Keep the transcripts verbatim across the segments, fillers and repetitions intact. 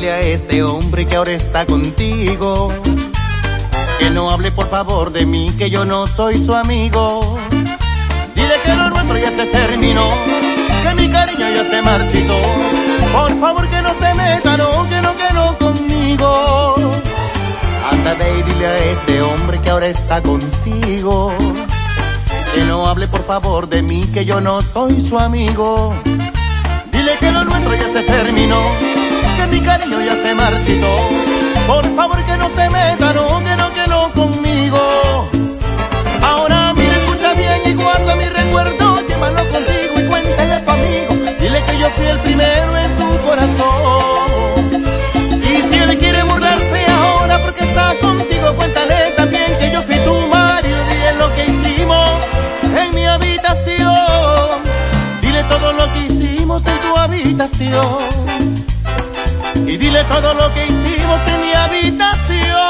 dile a ese hombre que ahora está contigo que no hable por favor de mí, que yo no soy su amigo. Dile que lo nuestro ya se terminó, que mi cariño ya se marchitó. Por favor que no se meta, no, que no, que no conmigo. Anda ve y dile a ese hombre que ahora está contigo que no hable por favor de mí, que yo no soy su amigo. Dile que lo nuestro ya se terminó, que mi cariño ya se marchitó. Por favor que no se meta, no, que no, que no conmigo. Ahora mira, escucha bien y guarda mi recuerdo, llévalo contigo y cuéntale a tu amigo. Dile que yo fui el primero en tu corazón. Y si él quiere burlarse ahora porque está contigo, cuéntale también que yo fui tu marido. Dile lo que hicimos en mi habitación. Dile todo lo que hicimos en tu habitación. Y dile todo lo que hicimos en mi habitación.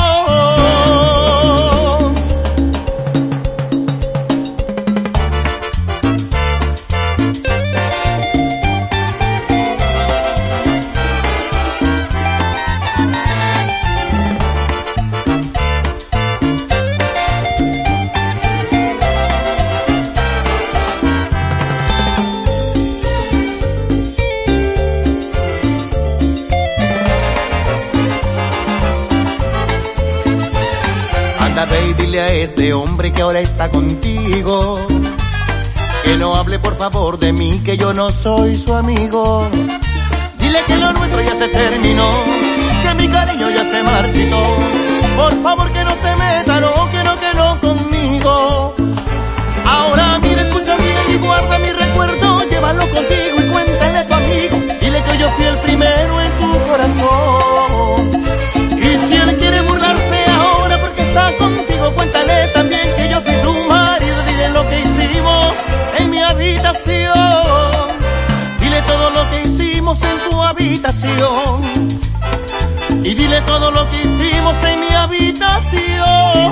Ve y dile a ese hombre que ahora está contigo que no hable por favor de mí, que yo no soy su amigo. Dile que lo nuestro ya se terminó, que mi cariño ya se marchitó. Por favor que no se meta, no, que no, que no conmigo. Ahora mira, escucha bien y guarda mi recuerdo, llévalo contigo y cuéntale a tu amigo. Dile que yo fui el primero en tu corazón. Y si él quiere burlarse ahora porque está contigo, cuéntale también que yo fui tu marido. Dile lo que hicimos en mi habitación. Dile todo lo que hicimos en tu habitación. Y dile todo lo que hicimos en mi habitación.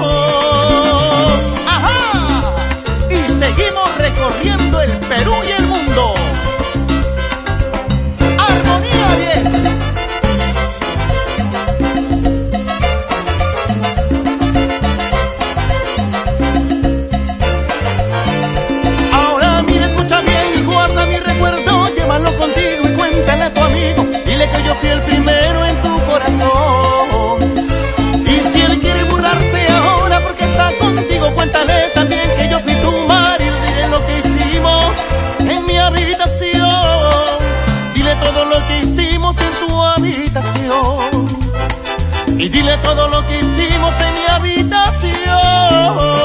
¡Ajá! Y seguimos recorriendo el Perú y el mundo. Armonía diez. Contigo y cuéntale a tu amigo. Dile que yo fui el primero en tu corazón. Y si él quiere burlarse ahora porque está contigo, cuéntale también que yo fui tu marido. Dile lo que hicimos en mi habitación. Dile todo lo que hicimos en tu habitación. Y dile todo lo que hicimos en mi habitación.